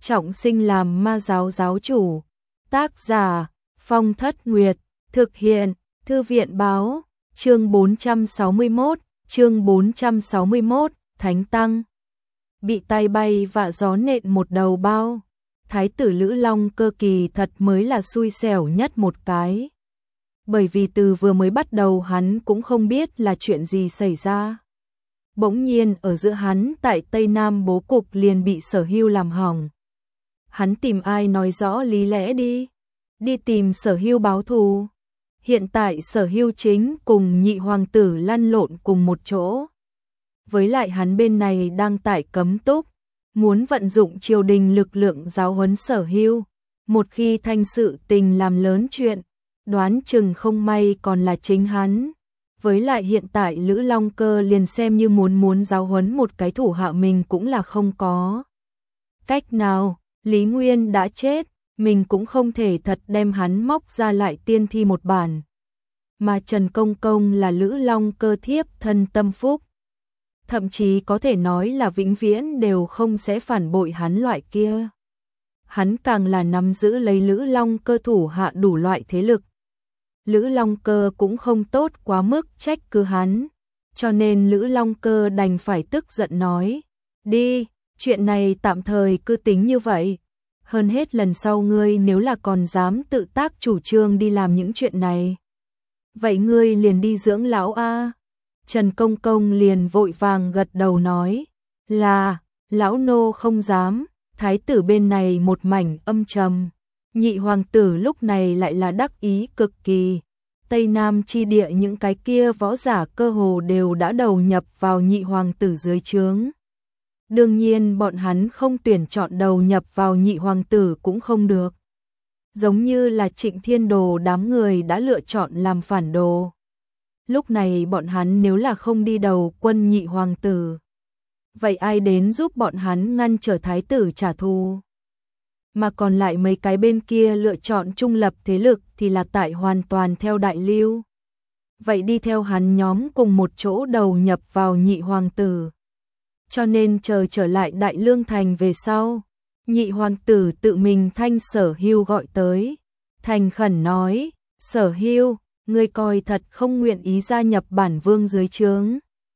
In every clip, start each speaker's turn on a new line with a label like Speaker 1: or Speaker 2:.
Speaker 1: trọng sinh làm ma giáo giáo chủ. Tác giả Phong Thất Nguyệt, thực hiện Thư viện báo, chương 461, Thánh Tăng. Bị tay bay vạ gió nện một đầu bao, Thái tử Lữ Long Cơ kỳ thật mới là xui xẻo nhất một cái. Bởi vì từ vừa mới bắt đầu hắn cũng không biết là chuyện gì xảy ra. Bỗng nhiên ở giữa hắn tại Tây Nam bố cục liền bị Sở Hưu làm hỏng. Hắn tìm ai nói rõ lý lẽ đi. Đi tìm Sở Hưu báo thù. Hiện tại Sở Hưu chính cùng nhị hoàng tử lăn lộn cùng một chỗ. Với lại hắn bên này đang tại cấm túc, muốn vận dụng triều đình lực lượng giáo huấn Sở Hưu. Một khi thanh sự tình làm lớn chuyện, đoán chừng không may còn là chính hắn. Với lại hiện tại Lữ Long Cơ liền xem như muốn giáo huấn một cái thủ hạ mình cũng là không có cách nào. Lý Nguyên đã chết, mình cũng không thể thật đem hắn móc ra lại tiên thi một bản. Mà Trần Công Công là Lữ Long Cơ thiếp thân tâm phúc. Thậm chí có thể nói là vĩnh viễn đều không sẽ phản bội hắn loại kia. Hắn càng là nắm giữ lấy Lữ Long Cơ thủ hạ đủ loại thế lực. Lữ Long Cơ cũng không tốt quá mức trách cứ hắn, cho nên Lữ Long Cơ đành phải tức giận nói, đi, chuyện này tạm thời cứ tính như vậy. Hơn hết lần sau ngươi nếu là còn dám tự tác chủ trương đi làm những chuyện này, vậy ngươi liền đi dưỡng lão a. Trần Công Công liền vội vàng gật đầu nói, là, lão nô không dám. Thái tử bên này một mảnh âm trầm. Nhị hoàng tử lúc này lại là đắc ý cực kỳ. Tây Nam chi địa những cái kia võ giả cơ hồ đều đã đầu nhập vào nhị hoàng tử dưới trướng. Đương nhiên bọn hắn không tuyển chọn đầu nhập vào nhị hoàng tử cũng không được. Giống như là Trịnh Thiên Đồ đám người đã lựa chọn làm phản đồ. Lúc này bọn hắn nếu là không đi đầu quân nhị hoàng tử, vậy ai đến giúp bọn hắn ngăn trở thái tử trả thù? Mà còn lại mấy cái bên kia lựa chọn trung lập thế lực thì là tại hoàn toàn theo Đại Lưu. Vậy đi theo hắn nhóm cùng một chỗ đầu nhập vào nhị hoàng tử. Cho nên chờ trở lại Đại Lương Thành về sau, nhị hoàng tử tự mình thanh Sở Hưu gọi tới. Thành khẩn nói, Sở Hưu, ngươi coi thật không nguyện ý gia nhập bản vương dưới trướng.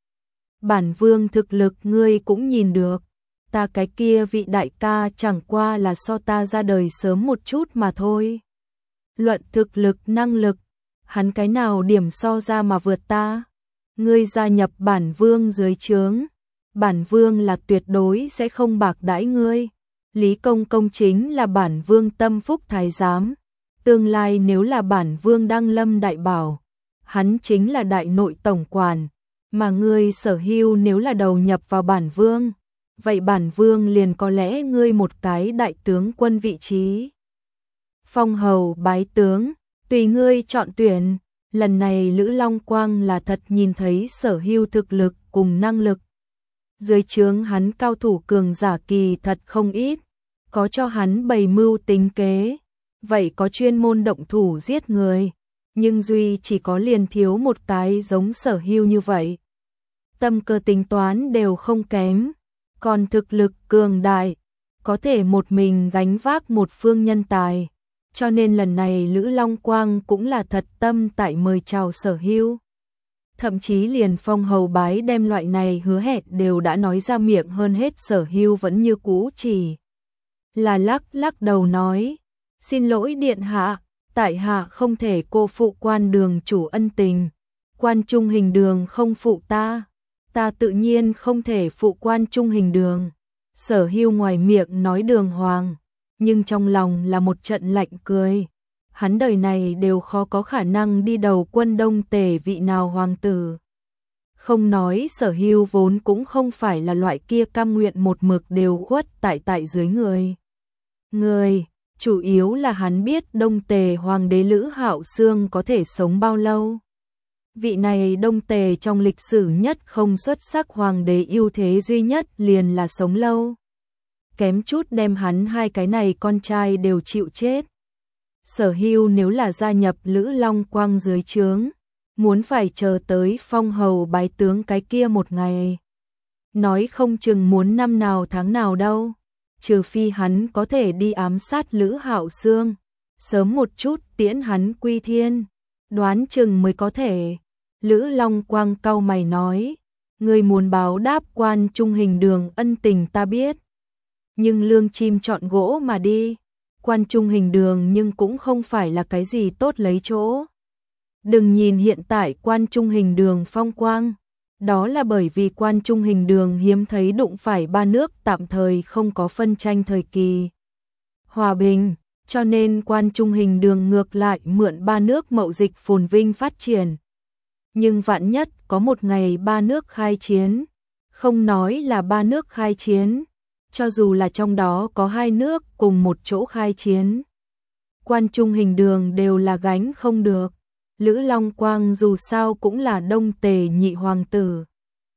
Speaker 1: Bản vương thực lực ngươi cũng nhìn được. Ta cái kia vị đại ca chẳng qua là so ta ra đời sớm một chút mà thôi. Luận thực lực năng lực, hắn cái nào điểm so ra mà vượt ta. Ngươi gia nhập bản vương dưới trướng, bản vương là tuyệt đối sẽ không bạc đãi ngươi. Lý Công Công chính là bản vương tâm phúc thái giám. Tương lai nếu là bản vương đăng lâm đại bảo, hắn chính là đại nội tổng quản. Mà ngươi Sở Hưu nếu là đầu nhập vào bản vương, vậy bản vương liền có lẽ ngươi một cái đại tướng quân vị trí. Phong hầu bái tướng, tùy ngươi chọn tuyển. Lần này Lữ Long Quang là thật nhìn thấy Sở Hưu thực lực cùng năng lực. Dưới trướng hắn cao thủ cường giả kỳ thật không ít, có cho hắn bày mưu tính kế, vậy có chuyên môn động thủ giết người, nhưng duy chỉ có liền thiếu một cái giống Sở Hưu như vậy. Tâm cơ tính toán đều không kém, còn thực lực cường đại, có thể một mình gánh vác một phương nhân tài. Cho nên lần này Lữ Long Quang cũng là thật tâm tại mời chào Sở Hưu. Thậm chí liền phong hầu bái đem loại này hứa hẹn đều đã nói ra miệng, hơn hết Sở Hưu vẫn như cũ chỉ là lắc đầu nói, xin lỗi điện hạ, tại hạ không thể cô phụ Quan Đường chủ ân tình. Quan Trung Hình Đường không phụ ta, ta tự nhiên không thể phụ Quan Trung Hình Đường. Sở Hưu ngoài miệng nói đường hoàng, nhưng trong lòng là một trận lạnh cười. Hắn đời này đều khó có khả năng đi đầu quân Đông Tề vị nào hoàng tử. Không nói Sở Hưu vốn cũng không phải là loại kia cam nguyện một mực đều khuất tại dưới người. Chủ yếu là hắn biết Đông Tề hoàng đế Lữ Hạo Xương có thể sống bao lâu. Vị này Đông Tề trong lịch sử nhất không xuất sắc hoàng đế ưu thế duy nhất liền là sống lâu. Kém chút đem hắn hai cái này con trai đều chịu chết. Sở Hưu nếu là gia nhập Lữ Long Quang dưới trướng, muốn phải chờ tới phong hầu bái tướng cái kia một ngày. Nói không chừng muốn năm nào tháng nào đâu. trừ phi hắn có thể đi ám sát Lữ Hạo Sương, sớm một chút tiễn hắn quy thiên, đoán chừng mới có thể. Lữ Long Quang cau mày nói, ngươi muốn báo đáp Quan Trung Hình Đường ân tình ta biết, nhưng lương chim chọn gỗ mà đi, Quan Trung Hình Đường nhưng cũng không phải là cái gì tốt lấy chỗ. Đừng nhìn hiện tại Quan Trung Hình Đường phong quang, đó là bởi vì Quan Trung Hình Đường hiếm thấy đụng phải ba nước tạm thời không có phân tranh thời kỳ hòa bình, cho nên Quan Trung Hình Đường ngược lại mượn ba nước mậu dịch phồn vinh phát triển. Nhưng vạn nhất có một ngày ba nước khai chiến, không nói là ba nước khai chiến, cho dù là trong đó có hai nước cùng một chỗ khai chiến, Quan Trung Hình Đường đều là gánh không được. Lữ Long Quang dù sao cũng là Đông Tề nhị hoàng tử.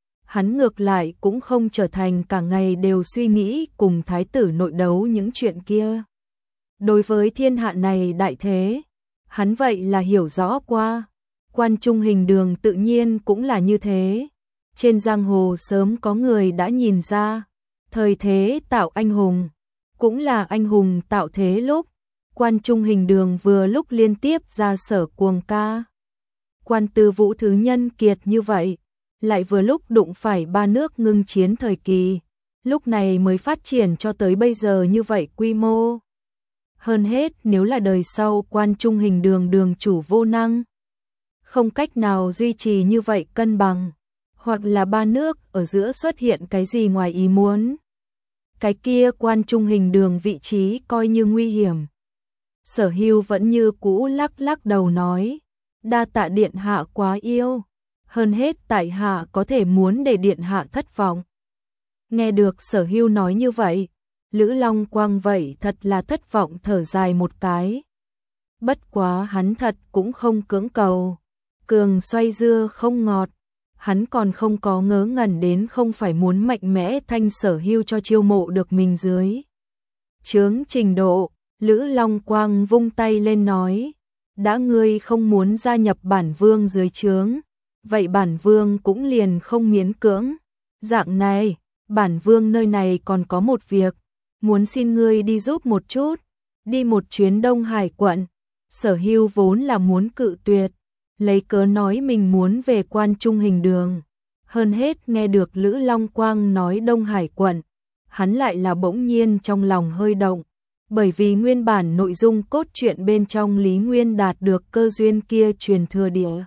Speaker 1: Hắn ngược lại cũng không trở thành cả ngày đều suy nghĩ cùng thái tử nội đấu những chuyện kia. Đối với thiên hạ này đại thế, hắn vậy là hiểu rõ qua. Quan Trung Hình Đường tự nhiên cũng là như thế. Trên giang hồ sớm có người đã nhìn ra, thời thế tạo anh hùng, cũng là anh hùng tạo thế lúc. Quan Trung Hình Đường vừa lúc liên tiếp ra sở cuồng ca. Quan Tư Vũ thứ nhân kiệt như vậy, lại vừa lúc đụng phải ba nước ngưng chiến thời kỳ, lúc này mới phát triển cho tới bây giờ như vậy quy mô. Hơn hết nếu là đời sau Quan Trung Hình Đường đường chủ vô năng, không cách nào duy trì như vậy cân bằng, hoặc là ba nước ở giữa xuất hiện cái gì ngoài ý muốn, cái kia Quan Trung Hình Đường vị trí coi như nguy hiểm. Sở Hưu vẫn như cũ lắc lắc đầu nói, đa tạ điện hạ quá yêu, hơn hết tại hạ có thể muốn để điện hạ thất vọng. Nghe được Sở Hưu nói như vậy, Lữ Long Quang vậy thật là thất vọng thở dài một cái. Bất quá hắn thật cũng không cưỡng cầu, cường xoay dưa không ngọt, hắn còn không có ngớ ngẩn đến không phải muốn mạnh mẽ thanh Sở Hưu cho chiêu mộ được mình dưới chướng trình độ. Lữ Long Quang vung tay lên nói, đã ngươi không muốn gia nhập bản vương dưới trướng, vậy bản vương cũng liền không miễn cưỡng. Dạng này, bản vương nơi này còn có một việc, muốn xin ngươi đi giúp một chút, đi một chuyến Đông Hải quận. Sở Hưu vốn là muốn cự tuyệt, lấy cớ nói mình muốn về Quan Trung Hình Đường. Hơn hết nghe được Lữ Long Quang nói Đông Hải quận, hắn lại là bỗng nhiên trong lòng hơi động. Bởi vì nguyên bản nội dung cốt truyện bên trong Lý Nguyên đạt được cơ duyên kia truyền thừa địa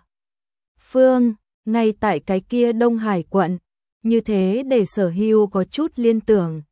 Speaker 1: phương, ngay tại cái kia Đông Hải quận, như thế để Sở Hưu có chút liên tưởng.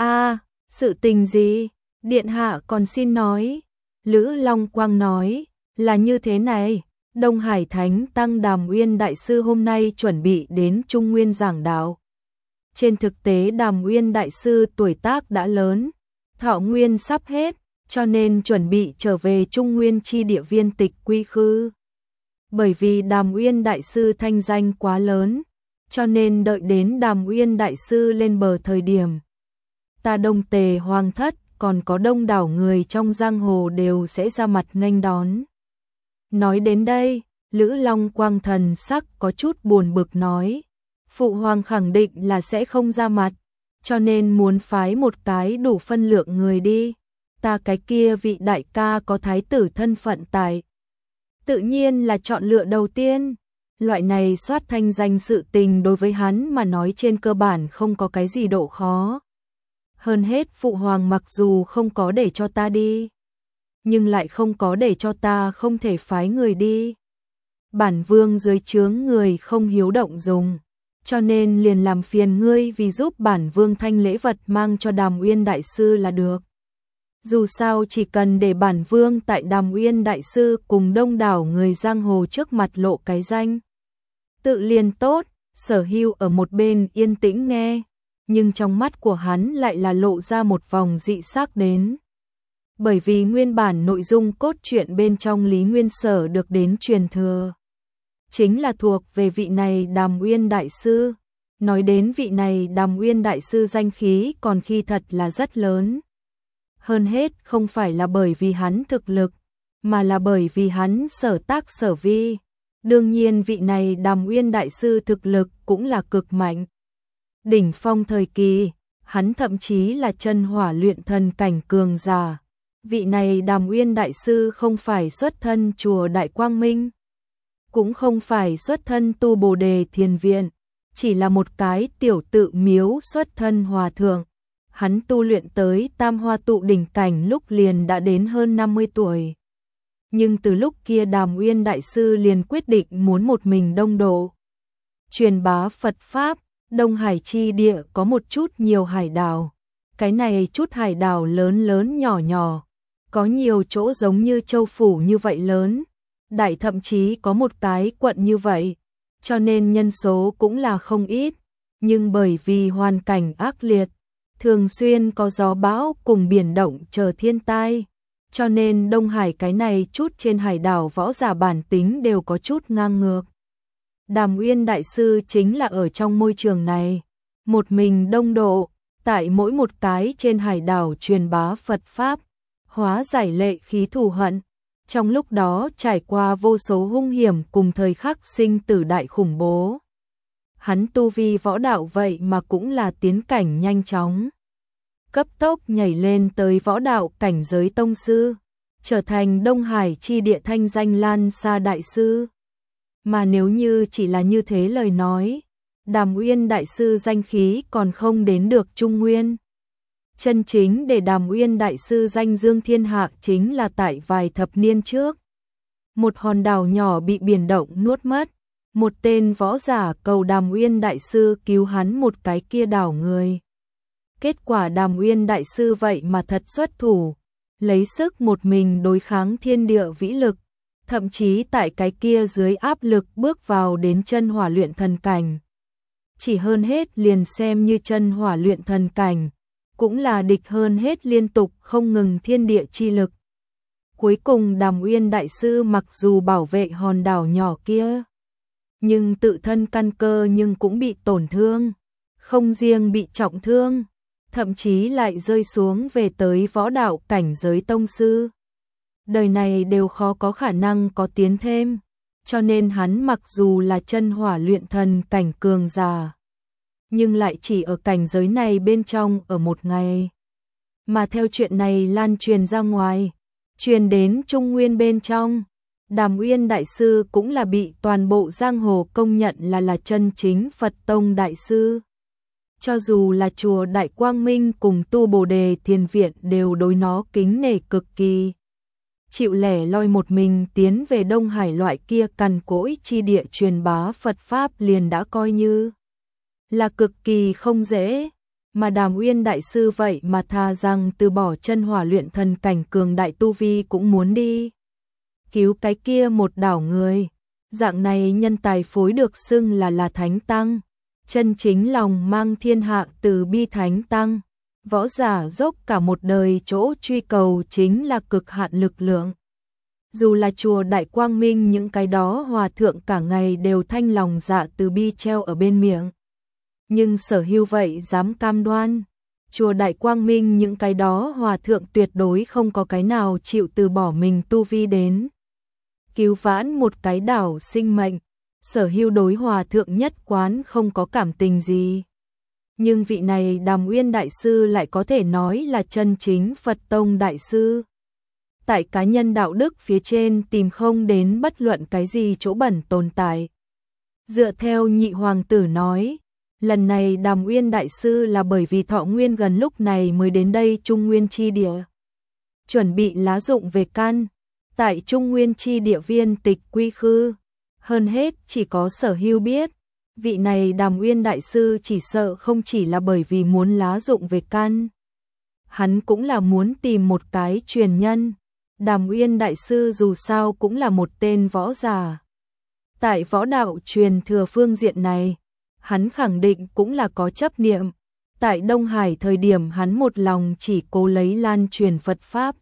Speaker 1: Sự tình gì? Điện hạ còn xin nói. Lữ Long Quang nói, là như thế này, Đông Hải Thánh Tăng Đàm Uyên Đại Sư hôm nay chuẩn bị đến Trung Nguyên giảng đạo. Trên thực tế Đàm Uyên Đại Sư tuổi tác đã lớn, thọ nguyên sắp hết, cho nên chuẩn bị trở về Trung Nguyên chi địa viên tịch quy khư. Bởi vì Đàm Uyên Đại Sư thanh danh quá lớn, cho nên đợi đến Đàm Uyên Đại Sư lên bờ thời điểm, ta Đông Tề Hoàng thất còn có đông đảo người trong giang hồ đều sẽ ra mặt nghênh đón. Nói đến đây, Lữ Long Quang thần sắc có chút buồn bực nói, Phụ Hoàng khẳng định là sẽ không ra mặt, cho nên muốn phái một cái đủ phân lượng người đi. Ta cái kia vị đại ca có thái tử thân phận tại, tự nhiên là chọn lựa đầu tiên. Loại này soát thanh danh sự tình đối với hắn mà nói trên cơ bản không có cái gì độ khó. Hơn hết Phụ Hoàng mặc dù không có để cho ta đi, nhưng lại không có để cho ta không thể phái người đi. Bản vương dưới trướng người không hiếu động dùng, cho nên liền làm phiền ngươi vì giúp bản vương thanh lễ vật mang cho Đàm Uyên Đại Sư là được. Dù sao chỉ cần để bản vương tại Đàm Uyên Đại Sư cùng đông đảo người giang hồ trước mặt lộ cái danh tự liền tốt. Sở Hưu ở một bên yên tĩnh nghe, nhưng trong mắt của hắn lại là lộ ra một vòng dị sắc đến. Bởi vì nguyên bản nội dung cốt truyện bên trong Lý Nguyên Sở được đến truyền thừa, chính là thuộc về vị này Đàm Uyên Đại Sư. Nói đến vị này Đàm Uyên Đại Sư danh khí còn khi thật là rất lớn. Hơn hết không phải là bởi vì hắn thực lực, mà là bởi vì hắn sở tác sở vi. Đương nhiên vị này Đàm Uyên Đại Sư thực lực cũng là cực mạnh. Đỉnh phong thời kỳ, hắn thậm chí là chân hỏa luyện thần cảnh cường giả. Vị này Đàm Uyên đại sư không phải xuất thân chùa Đại Quang Minh, cũng không phải xuất thân tu Bồ Đề Thiền Viện, chỉ là một cái tiểu tự miếu xuất thân hòa thượng. Hắn tu luyện tới Tam Hoa Tụ đỉnh cảnh lúc liền đã đến hơn 50 tuổi. Nhưng từ lúc kia Đàm Uyên đại sư liền quyết định muốn một mình đông độ, truyền bá Phật Pháp. Đông Hải chi địa có một chút nhiều hải đảo. Cái này chút hải đảo lớn lớn nhỏ nhỏ, có nhiều chỗ giống như châu phủ như vậy lớn, đại thậm chí có một cái quận như vậy, cho nên nhân số cũng là không ít. Nhưng bởi vì hoàn cảnh ác liệt, thường xuyên có gió bão cùng biển động chờ thiên tai, cho nên Đông Hải cái này chút trên hải đảo võ giả bản tính đều có chút ngang ngược. Đàm Uyên đại sư chính là ở trong môi trường này, một mình đông độ, tại mỗi một cái trên hải đảo truyền bá Phật Pháp, hóa giải lệ khí thù hận. Trong lúc đó trải qua vô số hung hiểm cùng thời khắc sinh tử đại khủng bố. Hắn tu vi võ đạo vậy mà cũng là tiến cảnh nhanh chóng, cấp tốc nhảy lên tới võ đạo cảnh giới tông sư, trở thành Đông Hải chi địa thanh danh lan xa đại sư. Mà nếu như chỉ là như thế lời nói, Đàm Uyên đại sư danh khí còn không đến được Trung Nguyên. Chân chính để Đàm Uyên đại sư danh dương thiên hạ chính là tại vài thập niên trước. Một hòn đảo nhỏ bị biển động nuốt mất, một tên võ giả cầu Đàm Uyên đại sư cứu hắn một cái kia đảo người. Kết quả Đàm Uyên đại sư vậy mà thật xuất thủ, lấy sức một mình đối kháng thiên địa vĩ lực, thậm chí tại cái kia dưới áp lực bước vào đến chân hỏa luyện thần cảnh. Chỉ hơn hết liền xem như chân hỏa luyện thần cảnh, cũng là địch hơn hết liên tục không ngừng thiên địa chi lực. Cuối cùng Đàm Uyên đại sư mặc dù bảo vệ hòn đảo nhỏ kia, nhưng tự thân căn cơ nhưng cũng bị tổn thương, không riêng bị trọng thương, thậm chí lại rơi xuống về tới võ đạo cảnh giới tông sư. Đời này đều khó có khả năng có tiến thêm, cho nên hắn mặc dù là chân hỏa luyện thần cảnh cường giả, nhưng lại chỉ ở cảnh giới này bên trong ở một ngày. Mà theo chuyện này lan truyền ra ngoài, truyền đến Trung Nguyên bên trong, Đàm Uyên đại sư cũng là bị toàn bộ giang hồ công nhận là chân chính Phật tông đại sư. Cho dù là chùa Đại Quang Minh cùng tu Bồ Đề Thiền Viện đều đối nó kính nể cực kỳ. Chịu lẻ loi một mình tiến về Đông Hải loại kia cằn cỗi chi địa truyền bá Phật Pháp liền đã coi như là cực kỳ không dễ. Mà Đàm Uyên đại sư vậy mà thà rằng từ bỏ chân hỏa luyện thần cảnh cường đại tu vi cũng muốn đi cứu cái kia một đảo người. Dạng này nhân tài phối được xưng là thánh tăng, chân chính lòng mang thiên hạ từ bi thánh tăng. Võ giả dốc cả một đời chỗ truy cầu chính là cực hạn lực lượng. Dù là chùa Đại Quang Minh những cái đó hòa thượng cả ngày đều thanh lòng dạ từ bi treo ở bên miệng, nhưng Sở Hưu vậy dám cam đoan, chùa Đại Quang Minh những cái đó hòa thượng tuyệt đối không có cái nào chịu từ bỏ mình tu vi đến cứu vãn một cái đảo sinh mệnh. Sở Hưu đối hòa thượng nhất quán không có cảm tình gì. Nhưng vị này Đàm Uyên đại sư lại có thể nói là chân chính Phật tông đại sư. Tại cá nhân đạo đức phía trên tìm không đến bất luận cái gì chỗ bẩn tồn tại. Dựa theo nhị hoàng tử nói, lần này Đàm Uyên đại sư là bởi vì thọ nguyên gần lúc này mới đến đây Trung Nguyên chi địa, chuẩn bị lá dụng về căn. Tại Trung Nguyên chi địa viên tịch quy khư, hơn hết chỉ có Sở Hưu biết. Vị này Đàm Uyên đại sư chỉ sợ không chỉ là bởi vì muốn lá dụng về căn, hắn cũng là muốn tìm một cái truyền nhân. Đàm Uyên đại sư dù sao cũng là một tên võ giả. Tại võ đạo truyền thừa phương diện này, hắn khẳng định cũng là có chấp niệm. Tại Đông Hải thời điểm hắn một lòng chỉ cố lấy lan truyền Phật Pháp,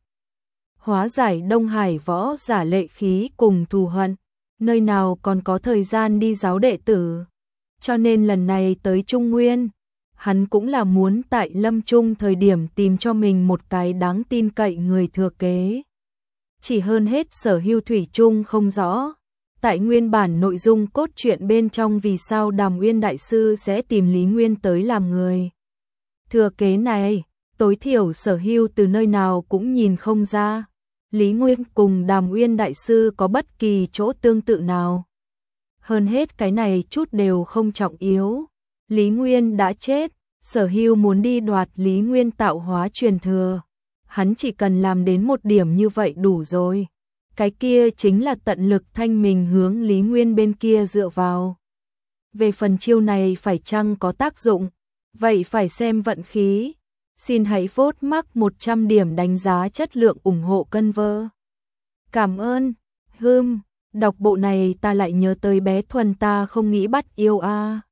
Speaker 1: hóa giải Đông Hải võ giả lệ khí cùng thù hận, nơi nào còn có thời gian đi giáo đệ tử. Cho nên lần này tới Trung Nguyên, hắn cũng là muốn tại lâm chung thời điểm tìm cho mình một cái đáng tin cậy người thừa kế. Chỉ hơn hết Sở Hưu thủy chung không rõ, tại nguyên bản nội dung cốt truyện bên trong vì sao Đàm Uyên đại sư sẽ tìm Lý Nguyên tới làm người Thừa kế này, tối thiểu Sở Hưu từ nơi nào cũng nhìn không ra. Lý Nguyên cùng Đàm Uyên đại sư có bất kỳ chỗ tương tự nào. Hơn hết cái này chút đều không trọng yếu. Lý Nguyên đã chết, Sở Hưu muốn đi đoạt Lý Nguyên tạo hóa truyền thừa. Hắn chỉ cần làm đến một điểm như vậy đủ rồi. Cái kia chính là tận lực thanh mình hướng Lý Nguyên bên kia dựa vào. Về phần chiêu này phải chăng có tác dụng, vậy phải xem vận khí. Xin hãy vote mắc 100 điểm đánh giá chất lượng ủng hộ cân vơ. Cảm ơn. Đọc bộ này ta lại nhớ tới bé Thuần ta không nghĩ bắt yêu a.